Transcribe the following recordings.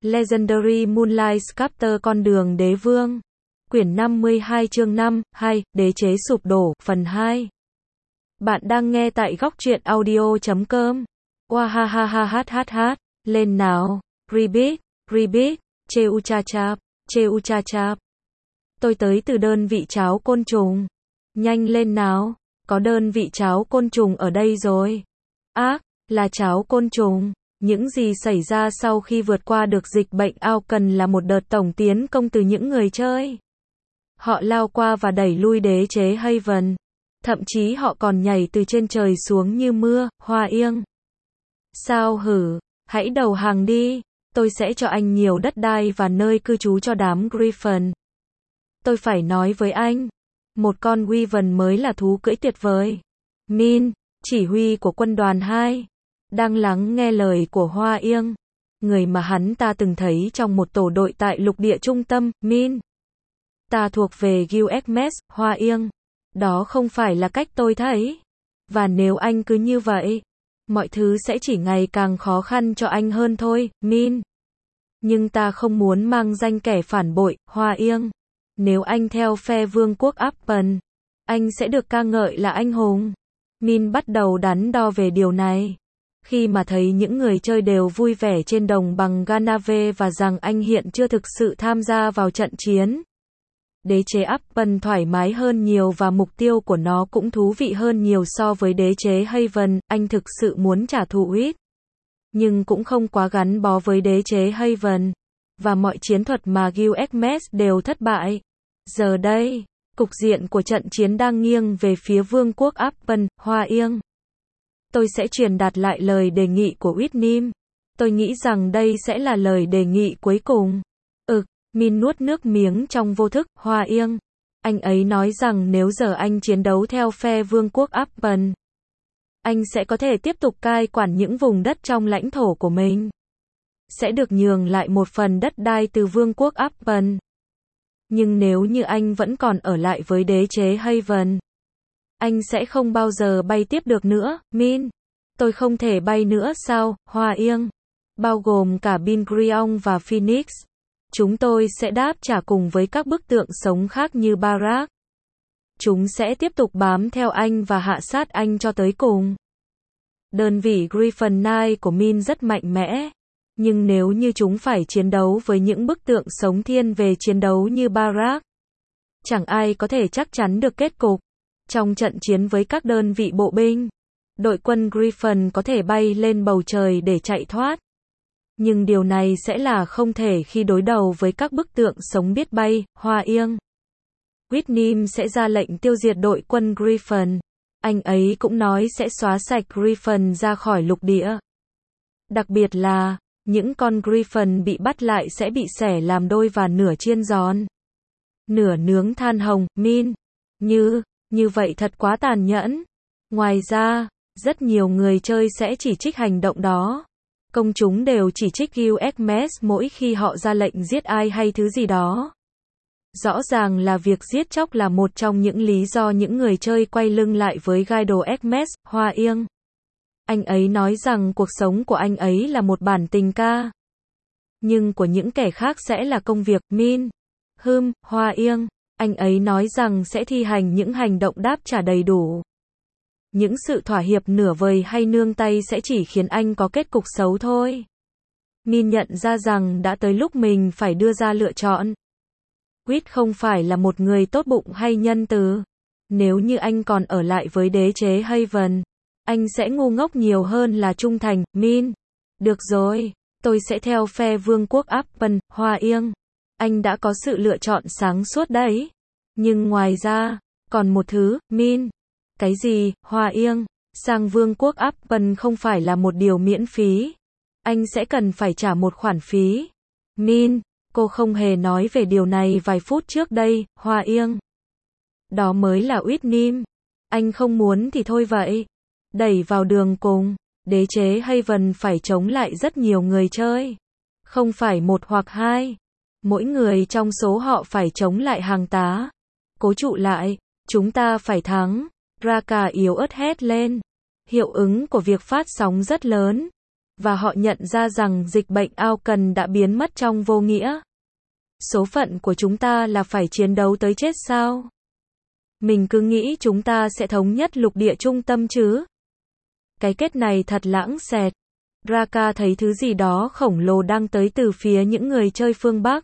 Legendary Moonlight Sculptor Con đường đế vương. Quyển 52 chương 5, 2, Đế chế sụp đổ, phần 2. Bạn đang nghe tại góc truyện audio.com. Wahahahahahat, lên nào. Repeat, cheuchachap. Tôi tới từ đơn vị cháo côn trùng. Nhanh lên nào, có đơn vị cháo côn trùng ở đây rồi. Ác, là cháo côn trùng. Những gì xảy ra sau khi vượt qua được dịch bệnh Auckland là một đợt tổng tiến công từ những người chơi. Họ lao qua và đẩy lui đế chế Haven. Thậm chí họ còn nhảy từ trên trời xuống như mưa, hoa yên. Sao hử, hãy đầu hàng đi, tôi sẽ cho anh nhiều đất đai và nơi cư trú cho đám Griffin. Tôi phải nói với anh, một con Wyvern mới là thú cưỡi tuyệt vời. Min, chỉ huy của quân đoàn 2, đang lắng nghe lời của Hoa Yên, người mà hắn ta từng thấy trong một tổ đội tại lục địa trung tâm. Min, ta thuộc về USMS, Hoa Yên. Đó không phải là cách tôi thấy. Và nếu anh cứ như vậy, mọi thứ sẽ chỉ ngày càng khó khăn cho anh hơn thôi, Min. Nhưng ta không muốn mang danh kẻ phản bội, Hoa Yên. Nếu anh theo phe vương quốc Auckland, anh sẽ được ca ngợi là anh hùng. Min bắt đầu đắn đo về điều này. Khi mà thấy những người chơi đều vui vẻ trên đồng bằng Ganave và rằng anh hiện chưa thực sự tham gia vào trận chiến. Đế chế Auckland thoải mái hơn nhiều và mục tiêu của nó cũng thú vị hơn nhiều so với đế chế Haven, anh thực sự muốn trả thù ít. Nhưng cũng không quá gắn bó với đế chế Haven. Và mọi chiến thuật mà USMS đều thất bại. Giờ đây, cục diện của trận chiến đang nghiêng về phía vương quốc Auckland, Hoa Yên. Tôi sẽ truyền đạt lại lời đề nghị của Whitney. Tôi nghĩ rằng đây sẽ là lời đề nghị cuối cùng. Min nuốt nước miếng trong vô thức, Hoa Yên. Anh ấy nói rằng nếu giờ anh chiến đấu theo phe vương quốc Auckland, anh sẽ có thể tiếp tục cai quản những vùng đất trong lãnh thổ của mình. Sẽ được nhường lại một phần đất đai từ vương quốc Auckland. Nhưng nếu như anh vẫn còn ở lại với đế chế Haven, anh sẽ không bao giờ bay tiếp được nữa, Min. Tôi không thể bay nữa sao, Hoa Yên? Bao gồm cả Bin Griong và Phoenix. Chúng tôi sẽ đáp trả cùng với các bức tượng sống khác như Barak. Chúng sẽ tiếp tục bám theo anh và hạ sát anh cho tới cùng. Đơn vị Griffin Knight của Min rất mạnh mẽ. Nhưng nếu như chúng phải chiến đấu với những bức tượng sống thiên về chiến đấu như Barak, chẳng ai có thể chắc chắn được kết cục. Trong trận chiến với các đơn vị bộ binh, đội quân Griffin có thể bay lên bầu trời để chạy thoát. Nhưng điều này sẽ là không thể khi đối đầu với các bức tượng sống biết bay, Hoa Yên. Whitney sẽ ra lệnh tiêu diệt đội quân Griffin. Anh ấy cũng nói sẽ xóa sạch Griffin ra khỏi lục địa. Đặc biệt là, những con Griffin bị bắt lại sẽ bị xẻ làm đôi và nửa chiên giòn, nửa nướng than hồng, Min. Như vậy thật quá tàn nhẫn. Ngoài ra, rất nhiều người chơi sẽ chỉ trích hành động đó. Công chúng đều chỉ trích USMS mỗi khi họ ra lệnh giết ai hay thứ gì đó. Rõ ràng là việc giết chóc là một trong những lý do những người chơi quay lưng lại với Guido Xmas, Hoa Yên. Anh ấy nói rằng cuộc sống của anh ấy là một bản tình ca. Nhưng của những kẻ khác sẽ là công việc, Min. Hoa Yên. Anh ấy nói rằng sẽ thi hành những hành động đáp trả đầy đủ. Những sự thỏa hiệp nửa vời hay nương tay sẽ chỉ khiến anh có kết cục xấu thôi. Min nhận ra rằng đã tới lúc mình phải đưa ra lựa chọn. Quýt không phải là một người tốt bụng hay nhân từ. Nếu như anh còn ở lại với đế chế Haven, anh sẽ ngu ngốc nhiều hơn là trung thành, Min. Được rồi, tôi sẽ theo phe vương quốc Auckland, Hoa Yên. Anh đã có sự lựa chọn sáng suốt đấy. Nhưng ngoài ra, còn một thứ, Min. Cái gì, Hoa Yên? Sang vương quốc Auckland không phải là một điều miễn phí. Anh sẽ cần phải trả một khoản phí. Min, cô không hề nói về điều này vài phút trước đây, Hoa Yên. Đó mới là Whitney. Anh không muốn thì thôi vậy. Đẩy vào đường cùng, đế chế Haven phải chống lại rất nhiều người chơi. Không phải một hoặc hai. Mỗi người trong số họ phải chống lại hàng tá. Cố trụ lại, chúng ta phải thắng. Raka yếu ớt hét lên. Hiệu ứng của việc phát sóng rất lớn. và họ nhận ra rằng dịch bệnh Aucan đã biến mất trong vô nghĩa. Số phận của chúng ta là phải chiến đấu tới chết sao? Mình cứ nghĩ chúng ta sẽ thống nhất lục địa trung tâm chứ. Cái kết này thật lãng xẹt. Raka thấy thứ gì đó khổng lồ đang tới từ phía những người chơi phương Bắc.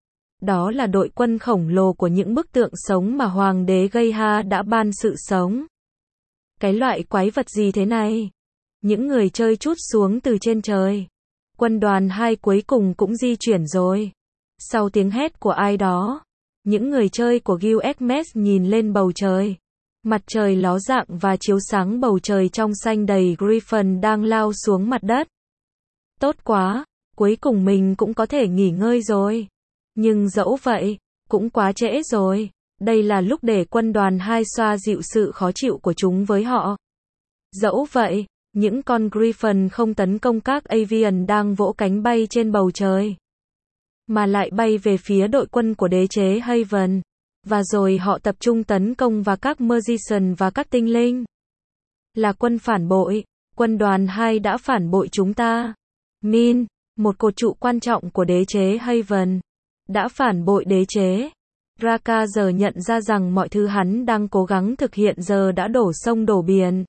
Đó là đội quân khổng lồ của những bức tượng sống mà Hoàng đế Geha đã ban sự sống. Cái loại quái vật gì thế này? Những người chơi trút xuống từ trên trời. Quân đoàn 2 cuối cùng cũng di chuyển rồi. Sau tiếng hét của ai đó, những người chơi của Guild Xmas nhìn lên bầu trời. Mặt trời ló dạng và chiếu sáng bầu trời trong xanh đầy Griffin đang lao xuống mặt đất. Tốt quá, cuối cùng mình cũng có thể nghỉ ngơi rồi. Nhưng dẫu vậy, cũng quá trễ rồi. Đây là lúc để quân đoàn 2 xoa dịu sự khó chịu của chúng với họ. Dẫu vậy, những con Griffin không tấn công các Avian đang vỗ cánh bay trên bầu trời, mà lại bay về phía đội quân của đế chế Haven. Và rồi họ tập trung tấn công vào các Magician và các tinh linh. Là quân phản bội. Quân đoàn 2 đã phản bội chúng ta. Min, một cột trụ quan trọng của đế chế Haven, đã phản bội đế chế. Raka giờ nhận ra rằng mọi thứ hắn đang cố gắng thực hiện giờ đã đổ sông đổ biển.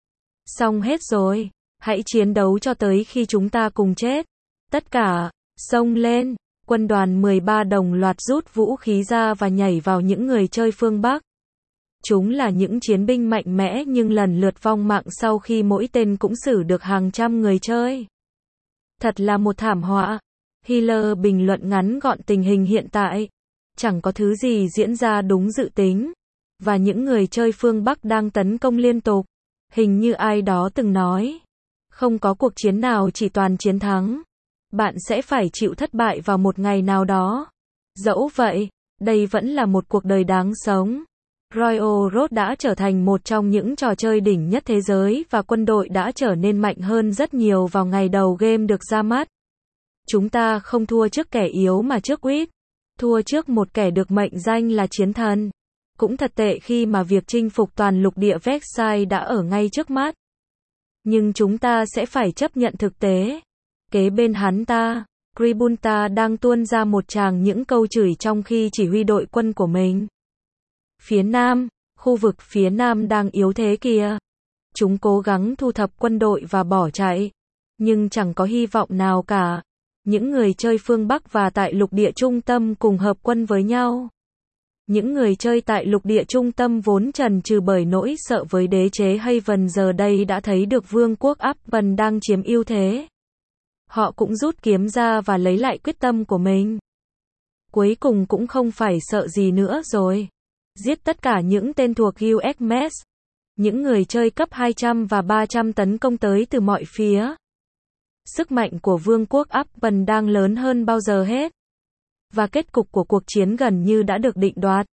Xong hết rồi. Hãy chiến đấu cho tới khi chúng ta cùng chết. Tất cả, xông lên. Quân đoàn 13 đồng loạt rút vũ khí ra và nhảy vào những người chơi phương Bắc. Chúng là những chiến binh mạnh mẽ nhưng lần lượt vong mạng sau khi mỗi tên cũng xử được hàng trăm người chơi. Thật là một thảm họa. Healer bình luận ngắn gọn tình hình hiện tại. Chẳng có thứ gì diễn ra đúng dự tính. Và những người chơi phương Bắc đang tấn công liên tục. Hình như ai đó từng nói. Không có cuộc chiến nào chỉ toàn chiến thắng. Bạn sẽ phải chịu thất bại vào một ngày nào đó. Dẫu vậy, đây vẫn là một cuộc đời đáng sống. Royal Road đã trở thành một trong những trò chơi đỉnh nhất thế giới và quân đội đã trở nên mạnh hơn rất nhiều vào ngày đầu game được ra mắt. Chúng ta không thua trước kẻ yếu mà trước quýt. Thua trước một kẻ được mệnh danh là chiến thần. Cũng thật tệ khi mà việc chinh phục toàn lục địa Vexai đã ở ngay trước mắt. Nhưng chúng ta sẽ phải chấp nhận thực tế. Kế bên hắn ta, Kribunta đang tuôn ra một tràng những câu chửi trong khi chỉ huy đội quân của mình. Phía Nam, khu vực phía Nam đang yếu thế kìa. Chúng cố gắng thu thập quân đội và bỏ chạy. Nhưng chẳng có hy vọng nào cả. Những người chơi phương Bắc và tại lục địa trung tâm cùng hợp quân với nhau. Những người chơi tại lục địa trung tâm vốn chần chừ bởi nỗi sợ với đế chế Haven giờ đây đã thấy được vương quốc Upton đang chiếm ưu thế. Họ cũng rút kiếm ra và lấy lại quyết tâm của mình. Cuối cùng cũng không phải sợ gì nữa rồi. Giết tất cả những tên thuộc Guild Xmas. Những người chơi cấp 200 và 300 tấn công tới từ mọi phía. Sức mạnh của vương quốc Upton đang lớn hơn bao giờ hết. Và kết cục của cuộc chiến gần như đã được định đoạt.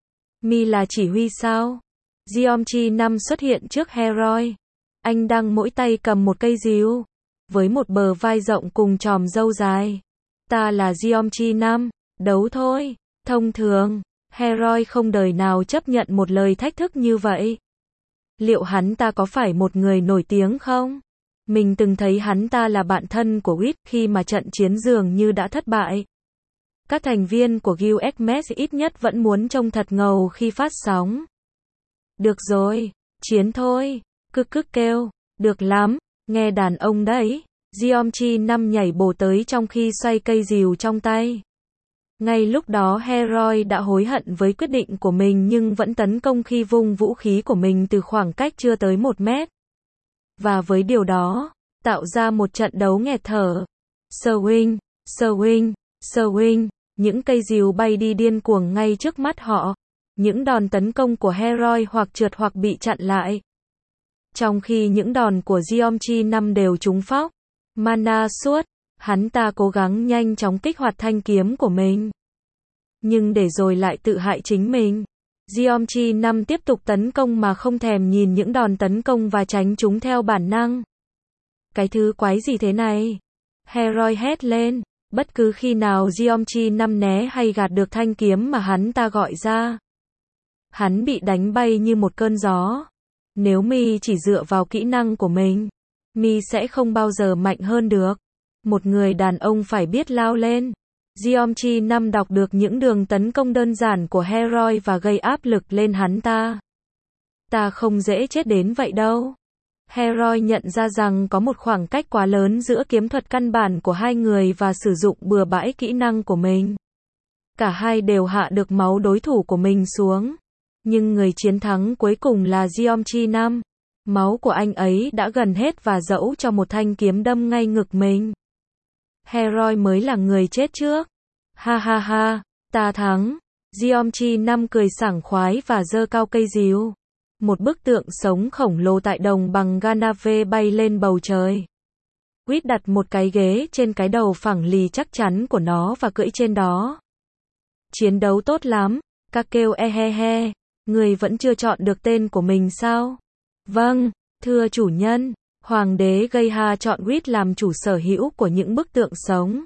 Mi là chỉ huy sao? Geomchi 5 xuất hiện trước Heroi. Anh đang mỗi tay cầm một cây rìu. Với một bờ vai rộng cùng chòm râu dài. Ta là Geomchi 5, đấu thôi. Thông thường, Heroi không đời nào chấp nhận một lời thách thức như vậy. Liệu hắn ta có phải một người nổi tiếng không? Mình từng thấy hắn ta là bạn thân của Wit khi mà trận chiến dường như đã thất bại. Các thành viên của Guild Xmas ít nhất vẫn muốn trông thật ngầu khi phát sóng. Được rồi, chiến thôi. Cứ kêu, được lắm, nghe đàn ông đấy. Geomchi 5 nhảy bổ tới trong khi xoay cây rìu trong tay. Ngay lúc đó Heroi đã hối hận với quyết định của mình nhưng vẫn tấn công khi vung vũ khí của mình từ khoảng cách chưa tới 1 mét. Và với điều đó, tạo ra một trận đấu nghẹt thở. Swing, swing, swing, những cây rìu bay đi điên cuồng ngay trước mắt họ. Những đòn tấn công của Heroi hoặc trượt hoặc bị chặn lại. Trong khi những đòn của Geomchi 5 đều trúng phóc. Mana suốt, hắn ta cố gắng nhanh chóng kích hoạt thanh kiếm của mình. Nhưng để rồi lại tự hại chính mình. Geomchi 5 tiếp tục tấn công mà không thèm nhìn những đòn tấn công và tránh chúng theo bản năng. Cái thứ quái gì thế này? Heroi hét lên. Bất cứ khi nào Geomchi 5 né hay gạt được thanh kiếm mà hắn ta gọi ra, hắn bị đánh bay như một cơn gió. Nếu Mi chỉ dựa vào kỹ năng của mình, Mi sẽ không bao giờ mạnh hơn được. Một người đàn ông phải biết lao lên. Jeongchi Nam đọc được những đường tấn công đơn giản của Heroi và gây áp lực lên hắn ta. Ta không dễ chết đến vậy đâu. Heroi nhận ra rằng có một khoảng cách quá lớn giữa kiếm thuật căn bản của hai người và sử dụng bừa bãi kỹ năng của mình. Cả hai đều hạ được máu đối thủ của mình xuống. Nhưng người chiến thắng cuối cùng là Jeongchi Nam. Máu của anh ấy đã gần hết và dẫu cho một thanh kiếm đâm ngay ngực mình. Heroi mới là người chết trước. Ha ha ha, ta thắng. Jeongchi Nam cười sảng khoái và giơ cao cây rìu. Một bức tượng sống khổng lồ tại đồng bằng Ganave bay lên bầu trời. Quýt đặt một cái ghế trên cái đầu phẳng lì chắc chắn của nó và cưỡi trên đó. Chiến đấu tốt lắm. Các kêu e he he. Người vẫn chưa chọn được tên của mình sao? Vâng, thưa chủ nhân. Hoàng đế Geha chọn Quýt làm chủ sở hữu của những bức tượng sống.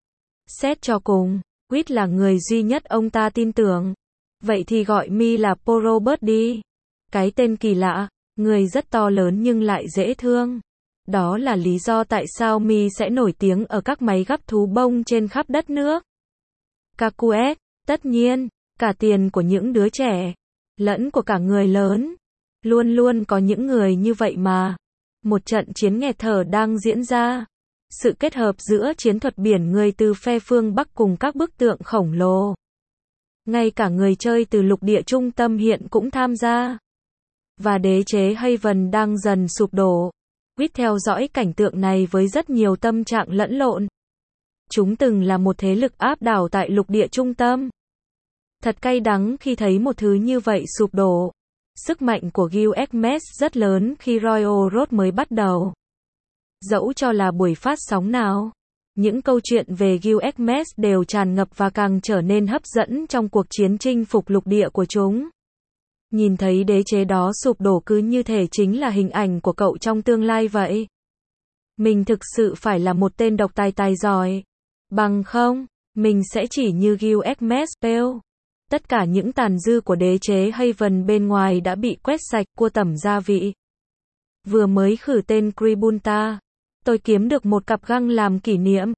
Xét cho cùng, Quýt là người duy nhất ông ta tin tưởng. Vậy thì gọi Mi là Porobert đi. Cái tên kỳ lạ, người rất to lớn nhưng lại dễ thương. Đó là lý do tại sao Mi sẽ nổi tiếng ở các máy gắp thú bông trên khắp đất nước. Kakuet, tất nhiên, cả tiền của những đứa trẻ, lẫn của cả người lớn. Luôn luôn có những người như vậy mà. Một trận chiến nghẹt thở đang diễn ra. Sự kết hợp giữa chiến thuật biển người từ phe phương Bắc cùng các bức tượng khổng lồ. Ngay cả người chơi từ lục địa trung tâm hiện cũng tham gia. Và đế chế Haven đang dần sụp đổ. Quýt theo dõi cảnh tượng này với rất nhiều tâm trạng lẫn lộn. Chúng từng là một thế lực áp đảo tại lục địa trung tâm. Thật cay đắng khi thấy một thứ như vậy sụp đổ. Sức mạnh của Gilgamesh rất lớn khi Royal Road mới bắt đầu. Dẫu cho là buổi phát sóng nào, những câu chuyện về Gilgamesh đều tràn ngập và càng trở nên hấp dẫn trong cuộc chiến chinh phục lục địa của chúng. Nhìn thấy đế chế đó sụp đổ cứ như thể chính là hình ảnh của cậu trong tương lai vậy. Mình thực sự phải là một tên độc tài giỏi. Bằng không, mình sẽ chỉ như Gilgamesh. Tất cả những tàn dư của đế chế Haven bên ngoài đã bị quét sạch, cua tẩm gia vị. Vừa mới khử tên Kribunta, tôi kiếm được một cặp găng làm kỷ niệm.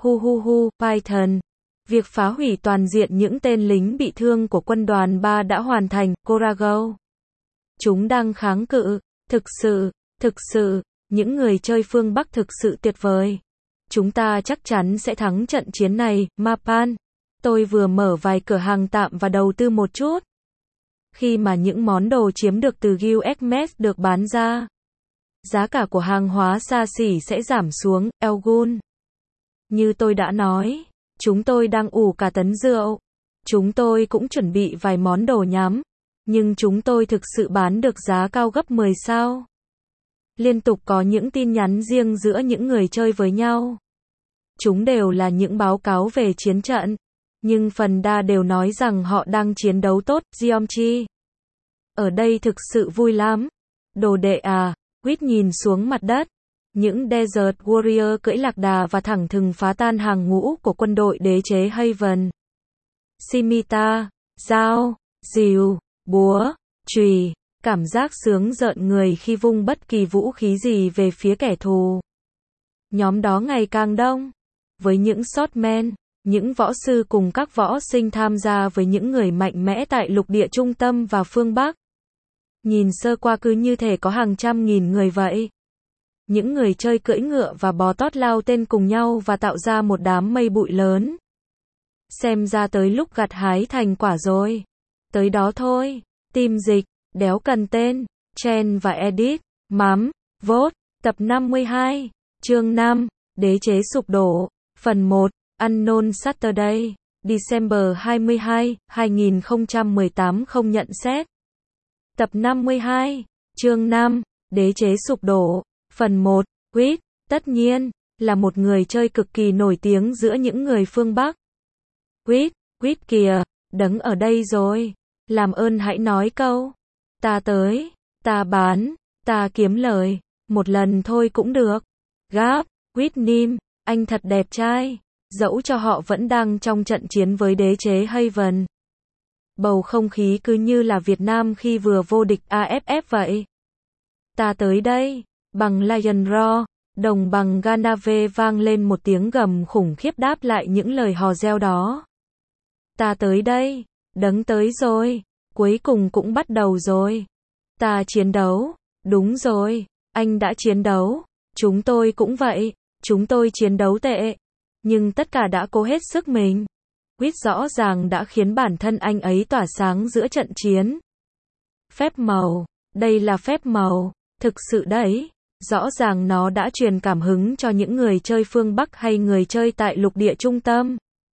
Python. Việc phá hủy toàn diện những tên lính bị thương của quân đoàn 3 đã hoàn thành, Corago. Chúng đang kháng cự. Thực sự, những người chơi phương Bắc thực sự tuyệt vời. Chúng ta chắc chắn sẽ thắng trận chiến này, Mapan. Tôi vừa mở vài cửa hàng tạm và đầu tư một chút. Khi mà những món đồ chiếm được từ Gilgamesh được bán ra, giá cả của hàng hóa xa xỉ sẽ giảm xuống, Elgun. Như tôi đã nói, chúng tôi đang ủ cả tấn rượu. Chúng tôi cũng chuẩn bị vài món đồ nhắm. Nhưng chúng tôi thực sự bán được giá cao gấp 10 sao. Liên tục có những tin nhắn riêng giữa những người chơi với nhau. Chúng đều là những báo cáo về chiến trận. Nhưng phần đa đều nói rằng họ đang chiến đấu tốt, Jeongchi. Ở đây thực sự vui lắm. Đồ đệ à, Quýt nhìn xuống mặt đất. Những Desert Warrior cưỡi lạc đà và thẳng thừng phá tan hàng ngũ của quân đội đế chế Haven. Scimitar, dao, rìu, búa, chùy, cảm giác sướng rợn người khi vung bất kỳ vũ khí gì về phía kẻ thù. Nhóm đó ngày càng đông. Với những swordmen, những võ sư cùng các võ sinh tham gia với những người mạnh mẽ tại lục địa trung tâm và phương Bắc. Nhìn sơ qua cứ như thể có hàng trăm nghìn người vậy. Những người chơi cưỡi ngựa và bò tót lao tên cùng nhau và tạo ra một đám mây bụi lớn. Xem ra tới lúc gặt hái thành quả rồi. Tới đó thôi. Team dịch, đéo cần tên, Chen và Edit, mắm, vote, tập 52, chương 5, đế chế sụp đổ, phần 1, Unknown Saturday, December 22, 2018 không nhận xét. Tập 52, chương 5, đế chế sụp đổ, phần 1, Quýt, tất nhiên, là một người chơi cực kỳ nổi tiếng giữa những người phương Bắc. Quýt kìa, đấng ở đây rồi. Làm ơn hãy nói câu. Ta tới, ta bán, ta kiếm lời. Một lần thôi cũng được. Gáp, Quýt Nim, anh thật đẹp trai. Dẫu cho họ vẫn đang trong trận chiến với đế chế Haven. Bầu không khí cứ như là Việt Nam khi vừa vô địch AFF vậy. Ta tới đây, bằng Lion Roar, đồng bằng Ganave vang lên một tiếng gầm khủng khiếp đáp lại những lời hò reo đó. Ta tới đây, đấng tới rồi, cuối cùng cũng bắt đầu rồi. Ta chiến đấu, đúng rồi, anh đã chiến đấu, chúng tôi cũng vậy, chúng tôi chiến đấu tệ, nhưng tất cả đã cố hết sức mình. Quýt rõ ràng đã khiến bản thân anh ấy tỏa sáng giữa trận chiến. Phép màu, đây là phép màu, thực sự đấy, rõ ràng nó đã truyền cảm hứng cho những người chơi phương Bắc hay người chơi tại lục địa trung tâm.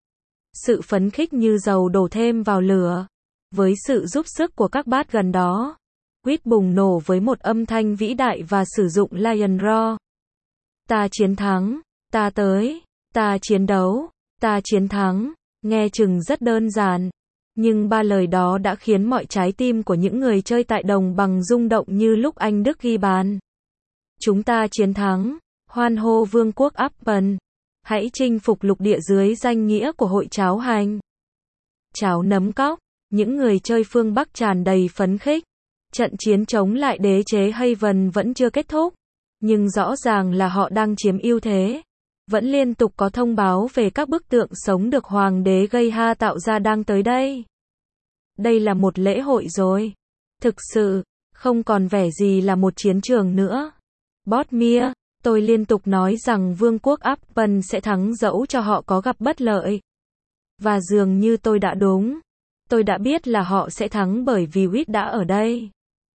Sự phấn khích như dầu đổ thêm vào lửa. Với sự giúp sức của các bát gần đó, Quýt bùng nổ với một âm thanh vĩ đại và sử dụng Lion Roar. Ta chiến thắng, ta tới, ta chiến đấu, ta chiến thắng, nghe chừng rất đơn giản. Nhưng ba lời đó đã khiến mọi trái tim của những người chơi tại đồng bằng rung động như lúc anh Đức ghi bàn. Chúng ta chiến thắng, hoan hô vương quốc Appen. Hãy chinh phục lục địa dưới danh nghĩa của hội cháo hành. Cháo nấm cóc, những người chơi phương Bắc tràn đầy phấn khích. Trận chiến chống lại đế chế Haven vẫn chưa kết thúc, nhưng rõ ràng là họ đang chiếm ưu thế. Vẫn liên tục có thông báo về các bức tượng sống được Hoàng đế Geha tạo ra đang tới đây. Đây là một lễ hội rồi. Thực sự, không còn vẻ gì là một chiến trường nữa. Botmir, tôi liên tục nói rằng vương quốc Appen sẽ thắng dẫu cho họ có gặp bất lợi. Và dường như tôi đã đúng. Tôi đã biết là họ sẽ thắng bởi vì Quýt đã ở đây.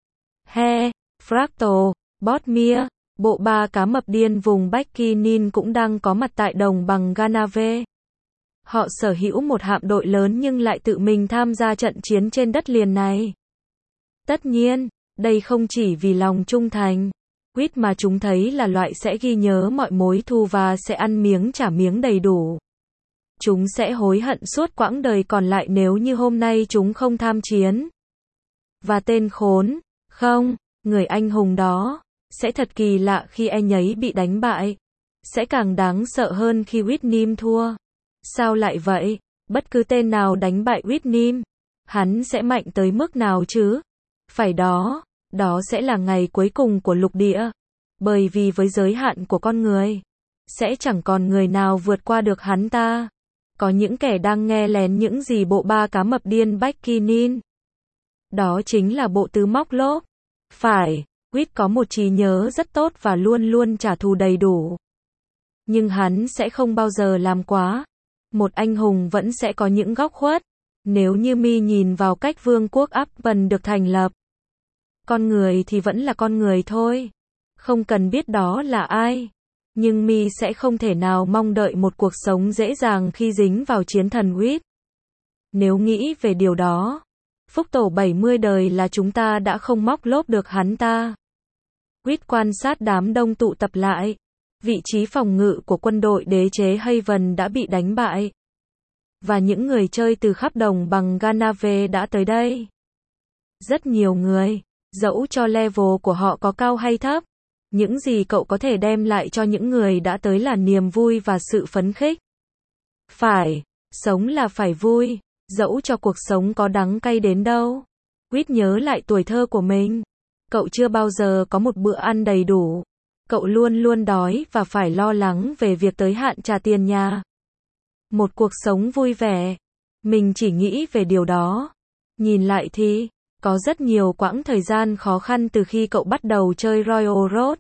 He, Fractal, Botmir, bộ ba cá mập điên vùng Bikinin cũng đang có mặt tại đồng bằng Ganave. Họ sở hữu một hạm đội lớn nhưng lại tự mình tham gia trận chiến trên đất liền này. Tất nhiên, đây không chỉ vì lòng trung thành. Quýt mà chúng thấy là loại sẽ ghi nhớ mọi mối thù và sẽ ăn miếng trả miếng đầy đủ. Chúng sẽ hối hận suốt quãng đời còn lại nếu như hôm nay chúng không tham chiến. Và tên khốn, không, người anh hùng đó, sẽ thật kỳ lạ khi anh ấy bị đánh bại. Sẽ càng đáng sợ hơn khi Whitnim thua. Sao lại vậy? Bất cứ tên nào đánh bại Whitnim, hắn sẽ mạnh tới mức nào chứ? Phải đó, đó sẽ là ngày cuối cùng của lục địa. Bởi vì với giới hạn của con người, sẽ chẳng còn người nào vượt qua được hắn ta. Có những kẻ đang nghe lén những gì bộ ba cá mập điên Bikinin. Đó chính là bộ tứ móc lốp. Phải, Quýt có một trí nhớ rất tốt và luôn luôn trả thù đầy đủ. Nhưng hắn sẽ không bao giờ làm quá. Một anh hùng vẫn sẽ có những góc khuất. Nếu như mi nhìn vào cách vương quốc Appen được thành lập. Con người thì vẫn là con người thôi. Không cần biết đó là ai. Nhưng mi sẽ không thể nào mong đợi một cuộc sống dễ dàng khi dính vào chiến thần Quýt. Nếu nghĩ về điều đó, phúc tổ 70 đời là chúng ta đã không móc lốp được hắn ta. Quýt quan sát đám đông tụ tập lại. Vị trí phòng ngự của quân đội đế chế Haven đã bị đánh bại. Và những người chơi từ khắp đồng bằng Ganave đã tới đây. Rất nhiều người, dẫu cho level của họ có cao hay thấp. Những gì cậu có thể đem lại cho những người đã tới là niềm vui và sự phấn khích. Phải, sống là phải vui, dẫu cho cuộc sống có đắng cay đến đâu. Quýt nhớ lại tuổi thơ của mình. Cậu chưa bao giờ có một bữa ăn đầy đủ. Cậu luôn luôn đói và phải lo lắng về việc tới hạn trả tiền nhà. Một cuộc sống vui vẻ. Mình chỉ nghĩ về điều đó. Nhìn lại thì, có rất nhiều quãng thời gian khó khăn từ khi cậu bắt đầu chơi Royal Road.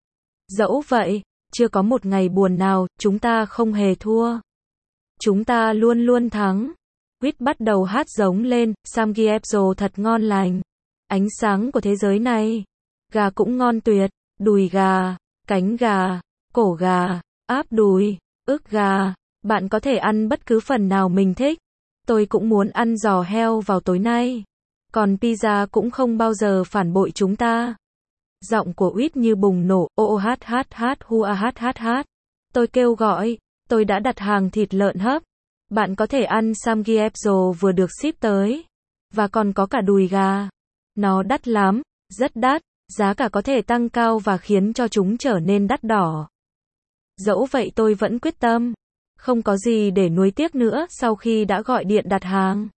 Dẫu vậy, chưa có một ngày buồn nào, chúng ta không hề thua. Chúng ta luôn luôn thắng. Quýt bắt đầu hát giống lên, Samgyeopsal thật ngon lành. Ánh sáng của thế giới này. Gà cũng ngon tuyệt, đùi gà, cánh gà, cổ gà, áp đùi, ức gà. Bạn có thể ăn bất cứ phần nào mình thích. Tôi cũng muốn ăn giò heo vào tối nay. Còn pizza cũng không bao giờ phản bội chúng ta. Giọng của Quýt như bùng nổ, ô hát hát hát hua hát hát hát. Tôi kêu gọi, tôi đã đặt hàng thịt lợn hấp. Bạn có thể ăn Samgyeopsal vừa được ship tới. Và còn có cả đùi gà. Nó đắt lắm, rất đắt, giá cả có thể tăng cao và khiến cho chúng trở nên đắt đỏ. Dẫu vậy tôi vẫn quyết tâm. Không có gì để nuối tiếc nữa sau khi đã gọi điện đặt hàng.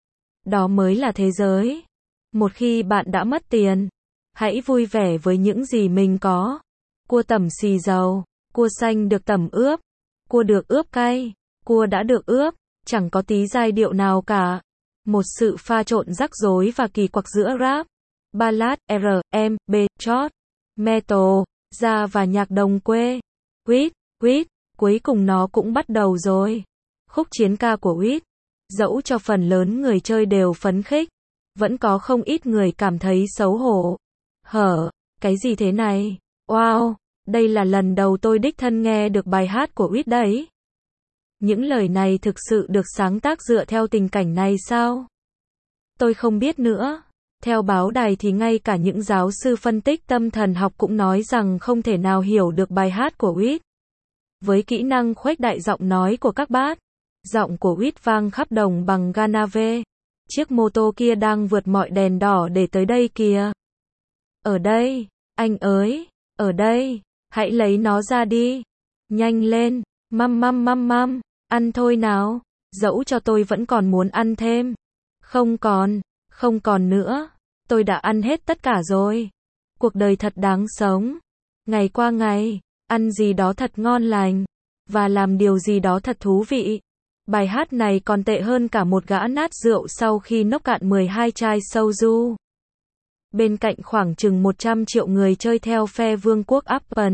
Đó mới là thế giới. Một khi bạn đã mất tiền, hãy vui vẻ với những gì mình có. cua tẩm xì dầu, cua xanh được tẩm ướp, cua được ướp cay, cua đã được ướp, chẳng có tí giai điệu nào cả. Một sự pha trộn rắc rối và kỳ quặc giữa rap, ballad, R&B, chord, metal, jazz và nhạc đồng quê. Quýt, cuối cùng nó cũng bắt đầu rồi. Khúc chiến ca của Quýt, dẫu cho phần lớn người chơi đều phấn khích, vẫn có không ít người cảm thấy xấu hổ. Cái gì thế này? Wow, đây là lần đầu tôi đích thân nghe được bài hát của Quýt đấy. Những lời này thực sự được sáng tác dựa theo tình cảnh này sao? Tôi không biết nữa. Theo báo đài thì ngay cả những giáo sư phân tích tâm thần học cũng nói rằng không thể nào hiểu được bài hát của Quýt. Với kỹ năng khuếch đại giọng nói của các bác, giọng của Quýt vang khắp đồng bằng Ganave. Chiếc mô tô kia đang vượt mọi đèn đỏ để tới đây kìa. Ở đây, anh ơi, ở đây, hãy lấy nó ra đi. Nhanh lên, măm, ăn thôi nào, dẫu cho tôi vẫn còn muốn ăn thêm. Không còn nữa, tôi đã ăn hết tất cả rồi. Cuộc đời thật đáng sống. Ngày qua ngày, ăn gì đó thật ngon lành, và làm điều gì đó thật thú vị. Bài hát này còn tệ hơn cả một gã nát rượu sau khi nốc cạn 12 chai soju. Bên cạnh khoảng chừng 100 triệu người chơi theo phe vương quốc Apple,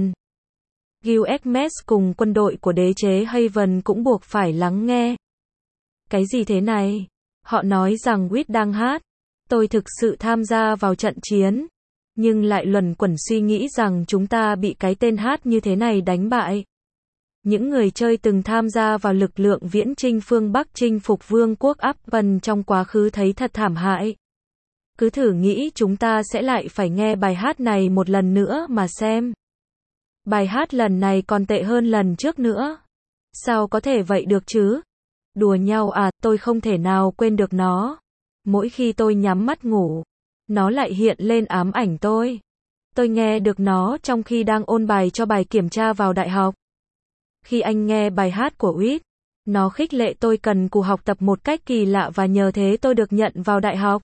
Gilgamesh cùng quân đội của đế chế Haven cũng buộc phải lắng nghe. Cái gì thế này? Họ nói rằng Quýt đang hát. Tôi thực sự tham gia vào trận chiến, nhưng lại luẩn quẩn suy nghĩ rằng chúng ta bị cái tên hát như thế này đánh bại. Những người chơi từng tham gia vào lực lượng viễn chinh phương Bắc chinh phục vương quốc Apple trong quá khứ thấy thật thảm hại. Cứ thử nghĩ chúng ta sẽ lại phải nghe bài hát này một lần nữa mà xem. Bài hát lần này còn tệ hơn lần trước nữa. Sao có thể vậy được chứ? Đùa nhau à, tôi không thể nào quên được nó. Mỗi khi tôi nhắm mắt ngủ, nó lại hiện lên ám ảnh tôi. Tôi nghe được nó trong khi đang ôn bài cho bài kiểm tra vào đại học. Khi anh nghe bài hát của Quýt, nó khích lệ tôi cần cù học tập một cách kỳ lạ và nhờ thế tôi được nhận vào đại học.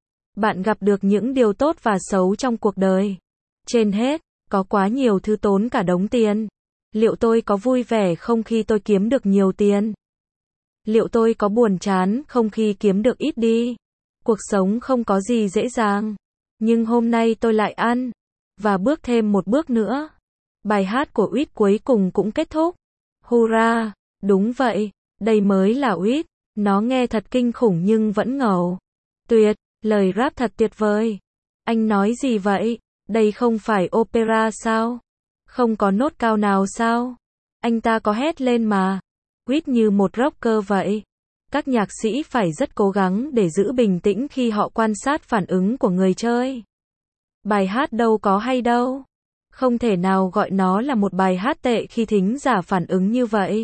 Bạn gặp được những điều tốt và xấu trong cuộc đời. Trên hết, có quá nhiều thứ tốn cả đống tiền. Liệu tôi có vui vẻ không khi tôi kiếm được nhiều tiền? Liệu tôi có buồn chán không khi kiếm được ít đi? Cuộc sống không có gì dễ dàng. Nhưng hôm nay tôi lại ăn, và bước thêm một bước nữa. Bài hát của Quýt cuối cùng cũng kết thúc. Hurra! Đúng vậy, đây mới là Quýt. Nó nghe thật kinh khủng nhưng vẫn ngầu. Tuyệt, lời rap thật tuyệt vời. Anh nói gì vậy? Đây không phải opera sao? Không có nốt cao nào sao? Anh ta có hét lên mà. Quýt như một rocker vậy. Các nhạc sĩ phải rất cố gắng để giữ bình tĩnh khi họ quan sát phản ứng của người chơi. Bài hát đâu có hay đâu. Không thể nào gọi nó là một bài hát tệ khi thính giả phản ứng như vậy.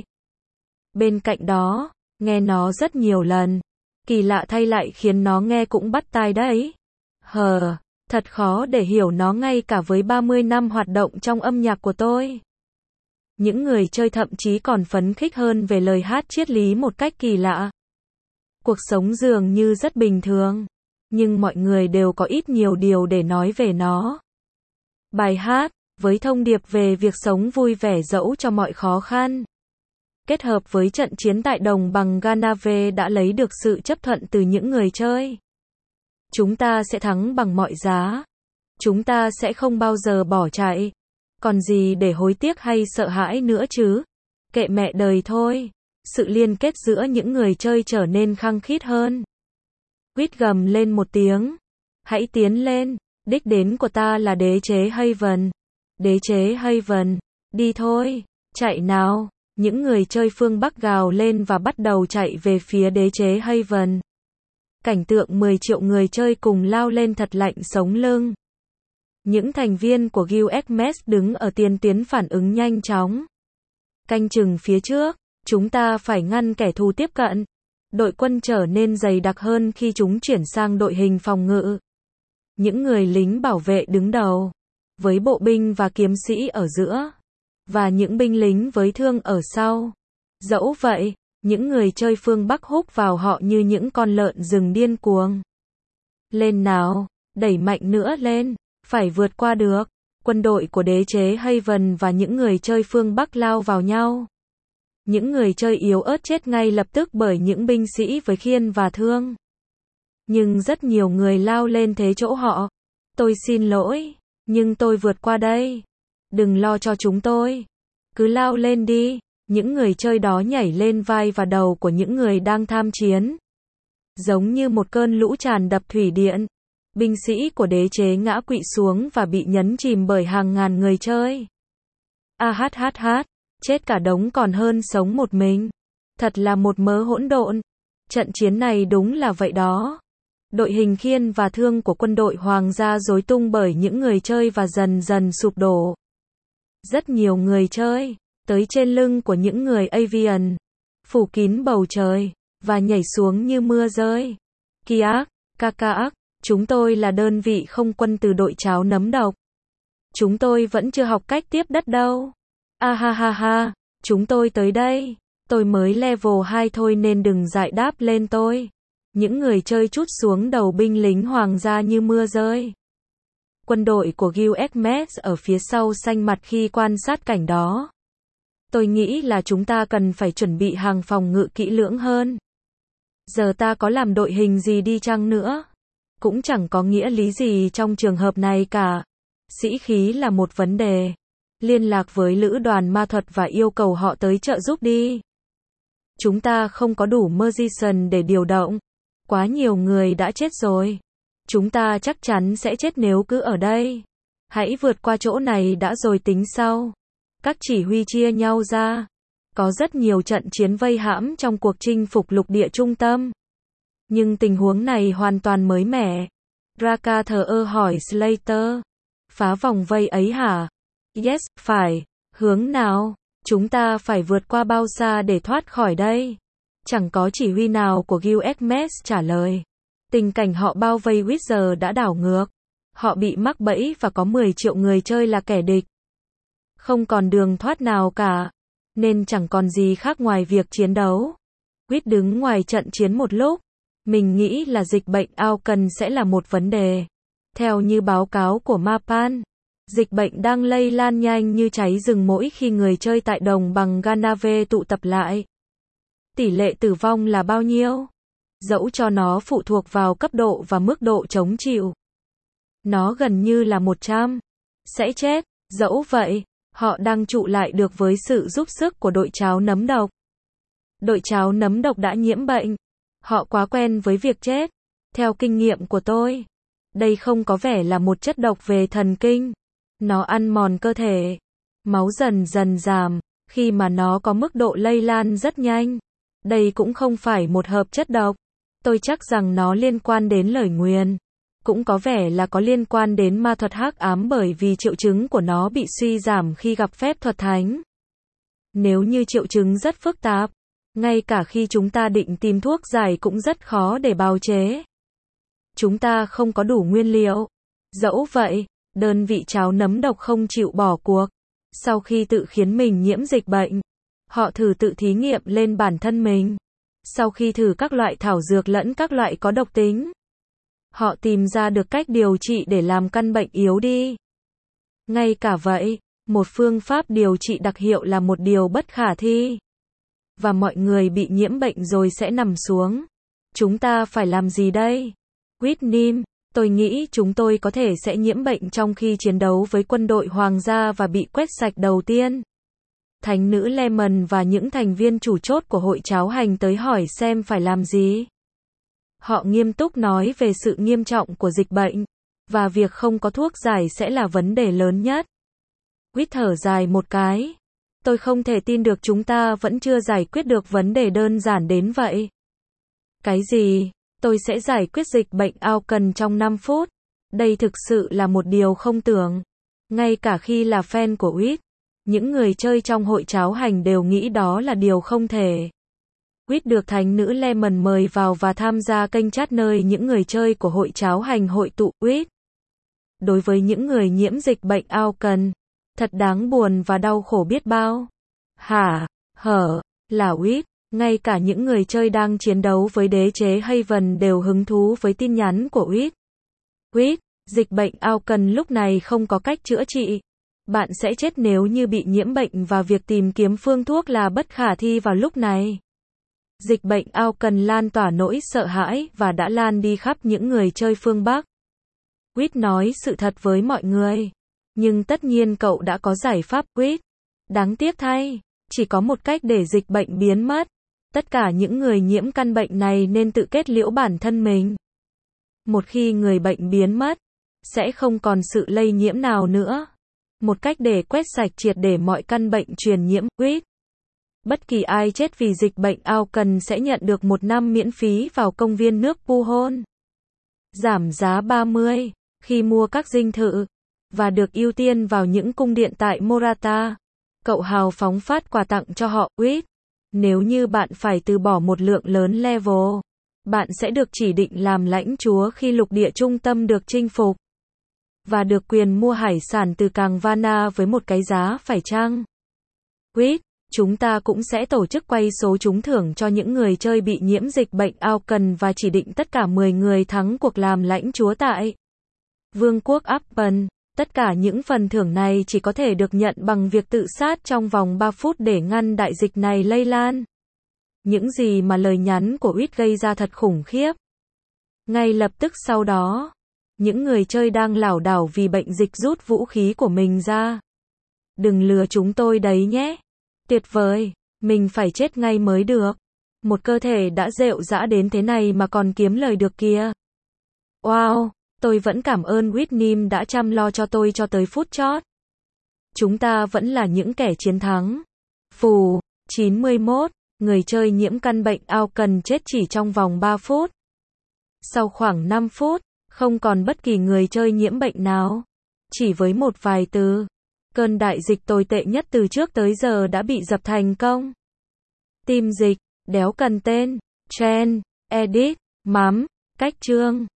Bên cạnh đó, nghe nó rất nhiều lần. Kỳ lạ thay lại khiến nó nghe cũng bắt tai đấy. Thật khó để hiểu nó ngay cả với 30 năm hoạt động trong âm nhạc của tôi. Những người chơi thậm chí còn phấn khích hơn về lời hát triết lý một cách kỳ lạ. Cuộc sống dường như rất bình thường, nhưng mọi người đều có ít nhiều điều để nói về nó. Bài hát, với thông điệp về việc sống vui vẻ dẫu cho mọi khó khăn, kết hợp với trận chiến tại đồng bằng Ganave đã lấy được sự chấp thuận từ những người chơi. Chúng ta sẽ thắng bằng mọi giá. Chúng ta sẽ không bao giờ bỏ chạy. Còn gì để hối tiếc hay sợ hãi nữa chứ? Kệ mẹ đời thôi. Sự liên kết giữa những người chơi trở nên khăng khít hơn. Quýt gầm lên một tiếng. Hãy tiến lên. Đích đến của ta là đế chế Haven. Đế chế Haven. Đi thôi. Chạy nào. Những người chơi phương Bắc gào lên và bắt đầu chạy về phía đế chế Haven. Cảnh tượng 10 triệu người chơi cùng lao lên thật lạnh sống lưng. Những thành viên của Gilgamesh đứng ở tiền tuyến phản ứng nhanh chóng. Canh chừng phía trước, chúng ta phải ngăn kẻ thù tiếp cận. Đội quân trở nên dày đặc hơn khi chúng chuyển sang đội hình phòng ngự. Những người lính bảo vệ đứng đầu, với bộ binh và kiếm sĩ ở giữa, và những binh lính với thương ở sau. Dẫu vậy, những người chơi phương Bắc húc vào họ như những con lợn rừng điên cuồng. Lên nào, đẩy mạnh nữa lên, phải vượt qua được. Quân đội của đế chế Haven và những người chơi phương Bắc lao vào nhau. Những người chơi yếu ớt chết ngay lập tức bởi những binh sĩ với khiên và thương. Nhưng rất nhiều người lao lên thế chỗ họ. Tôi xin lỗi, nhưng tôi vượt qua đây. Đừng lo cho chúng tôi. Cứ lao lên đi. Những người chơi đó nhảy lên vai và đầu của những người đang tham chiến. Giống như một cơn lũ tràn đập thủy điện. Binh sĩ của đế chế ngã quỵ xuống và bị nhấn chìm bởi hàng ngàn người chơi. Chết cả đống còn hơn sống một mình. Thật là một mớ hỗn độn. Trận chiến này đúng là vậy đó. Đội hình khiên và thương của quân đội hoàng gia rối tung bởi những người chơi và dần dần sụp đổ. Rất nhiều người chơi, tới trên lưng của những người avian, phủ kín bầu trời, và nhảy xuống như mưa rơi. Kakaak, chúng tôi là đơn vị không quân từ đội cháo nấm độc. Chúng tôi vẫn chưa học cách tiếp đất đâu. Chúng tôi tới đây. Tôi mới level 2 thôi nên đừng giải đáp lên tôi. Những người chơi trút xuống đầu binh lính hoàng gia như mưa rơi. Quân đội của Gilgamesh ở phía sau xanh mặt khi quan sát cảnh đó. Tôi nghĩ là chúng ta cần phải chuẩn bị hàng phòng ngự kỹ lưỡng hơn. Giờ ta có làm đội hình gì đi chăng nữa, cũng chẳng có nghĩa lý gì trong trường hợp này cả. Sĩ khí là một vấn đề. Liên lạc với lữ đoàn ma thuật và yêu cầu họ tới trợ giúp đi. Chúng ta không có đủ magician để điều động. Quá nhiều người đã chết rồi. Chúng ta chắc chắn sẽ chết nếu cứ ở đây. Hãy vượt qua chỗ này đã rồi tính sau. Các chỉ huy chia nhau ra. Có rất nhiều trận chiến vây hãm trong cuộc chinh phục lục địa trung tâm. Nhưng tình huống này hoàn toàn mới mẻ. Raka thờ ơ hỏi Slater. Phá vòng vây ấy hả? Yes, phải. Hướng nào? Chúng ta phải vượt qua bao xa để thoát khỏi đây? Chẳng có chỉ huy nào của Gilgamesh trả lời. Tình cảnh họ bao vây Witcher đã đảo ngược. Họ bị mắc bẫy và có 10 triệu người chơi là kẻ địch. Không còn đường thoát nào cả. Nên chẳng còn gì khác ngoài việc chiến đấu. Wit đứng ngoài trận chiến một lúc. Mình nghĩ là dịch bệnh Aucan sẽ là một vấn đề. Theo như báo cáo của Mapan, dịch bệnh đang lây lan nhanh như cháy rừng mỗi khi người chơi tại đồng bằng Ganave tụ tập lại. Tỷ lệ tử vong là bao nhiêu? Dẫu cho nó phụ thuộc vào cấp độ và mức độ chống chịu. Nó gần như là 100. Sẽ chết. Dẫu vậy, họ đang trụ lại được với sự giúp sức của đội cháo nấm độc. Đội cháo nấm độc đã nhiễm bệnh. Họ quá quen với việc chết. Theo kinh nghiệm của tôi, đây không có vẻ là một chất độc về thần kinh. Nó ăn mòn cơ thể. Máu dần dần giảm, khi mà nó có mức độ lây lan rất nhanh. Đây cũng không phải một hợp chất độc. Tôi chắc rằng nó liên quan đến lời nguyền. Cũng có vẻ là có liên quan đến ma thuật hắc ám bởi vì triệu chứng của nó bị suy giảm khi gặp phép thuật thánh. Nếu như triệu chứng rất phức tạp, ngay cả khi chúng ta định tìm thuốc giải cũng rất khó để bào chế. Chúng ta không có đủ nguyên liệu. Dẫu vậy, đơn vị cháo nấm độc không chịu bỏ cuộc. Sau khi tự khiến mình nhiễm dịch bệnh, họ thử tự thí nghiệm lên bản thân mình. Sau khi thử các loại thảo dược lẫn các loại có độc tính, họ tìm ra được cách điều trị để làm căn bệnh yếu đi. Ngay cả vậy, một phương pháp điều trị đặc hiệu là một điều bất khả thi. Và mọi người bị nhiễm bệnh rồi sẽ nằm xuống. Chúng ta phải làm gì đây? Whitney, tôi nghĩ chúng tôi có thể sẽ nhiễm bệnh trong khi chiến đấu với quân đội hoàng gia và bị quét sạch đầu tiên. Thánh nữ Lemon và những thành viên chủ chốt của hội cháo hành tới hỏi xem phải làm gì. Họ nghiêm túc nói về sự nghiêm trọng của dịch bệnh, và việc không có thuốc giải sẽ là vấn đề lớn nhất. Quýt thở dài một cái. Tôi không thể tin được chúng ta vẫn chưa giải quyết được vấn đề đơn giản đến vậy. Cái gì? Tôi sẽ giải quyết dịch bệnh Aucan trong 5 phút. Đây thực sự là một điều không tưởng. Ngay cả khi là fan của Quýt, những người chơi trong hội cháo hành đều nghĩ đó là điều không thể. Quýt được thánh nữ Lemon mời vào và tham gia kênh chat nơi những người chơi của hội cháo hành hội tụ. Quýt, đối với những người nhiễm dịch bệnh Aucan, thật đáng buồn và đau khổ biết bao. Là Quýt, ngay cả những người chơi đang chiến đấu với đế chế Haven đều hứng thú với tin nhắn của Quýt. Quýt, Dịch bệnh ao cần lúc này không có cách chữa trị. Bạn sẽ chết nếu như bị nhiễm bệnh và việc tìm kiếm phương thuốc là bất khả thi vào lúc này. Dịch bệnh ao cần lan tỏa nỗi sợ hãi và đã lan đi khắp những người chơi phương Bắc. Quýt nói sự thật với mọi người. Nhưng tất nhiên cậu đã có giải pháp, Quýt. Đáng tiếc thay, chỉ có một cách để dịch bệnh biến mất. Tất cả những người nhiễm căn bệnh này nên tự kết liễu bản thân mình. Một khi người bệnh biến mất, sẽ không còn sự lây nhiễm nào nữa. Một cách để quét sạch triệt để mọi căn bệnh truyền nhiễm, Quýt. Bất kỳ ai chết vì dịch bệnh ao cần sẽ nhận được 1 năm miễn phí vào công viên nước Puhon. Giảm giá 30 khi mua các dinh thự và được ưu tiên vào những cung điện tại Morata. Cậu hào phóng phát quà tặng cho họ, Quýt. Nếu như bạn phải từ bỏ một lượng lớn level, bạn sẽ được chỉ định làm lãnh chúa khi lục địa trung tâm được chinh phục. Và được quyền mua hải sản từ Cảng Vana với một cái giá phải chăng. Quýt, chúng ta cũng sẽ tổ chức quay số trúng thưởng cho những người chơi bị nhiễm dịch bệnh ao cần và chỉ định tất cả 10 người thắng cuộc làm lãnh chúa tại Vương quốc Appen. Tất cả những phần thưởng này chỉ có thể được nhận bằng việc tự sát trong vòng 3 phút để ngăn đại dịch này lây lan. Những gì mà lời nhắn của Quýt gây ra thật khủng khiếp. Ngay lập tức sau đó, những người chơi đang lảo đảo vì bệnh dịch rút vũ khí của mình ra. Đừng lừa chúng tôi đấy nhé. Tuyệt vời, mình phải chết ngay mới được. Một cơ thể đã rệu rã đến thế này mà còn kiếm lời được kìa. Wow, tôi vẫn cảm ơn Whitney đã chăm lo cho tôi cho tới phút chót. Chúng ta vẫn là những kẻ chiến thắng. Phù, 91, người chơi nhiễm căn bệnh ao cần chết chỉ trong vòng 3 phút. Sau khoảng 5 phút, không còn bất kỳ người chơi nhiễm bệnh nào. Chỉ với một vài từ, cơn đại dịch tồi tệ nhất từ trước tới giờ đã bị dập thành công. Tìm dịch, đéo cần tên, trend, edit, mắm, cách chương.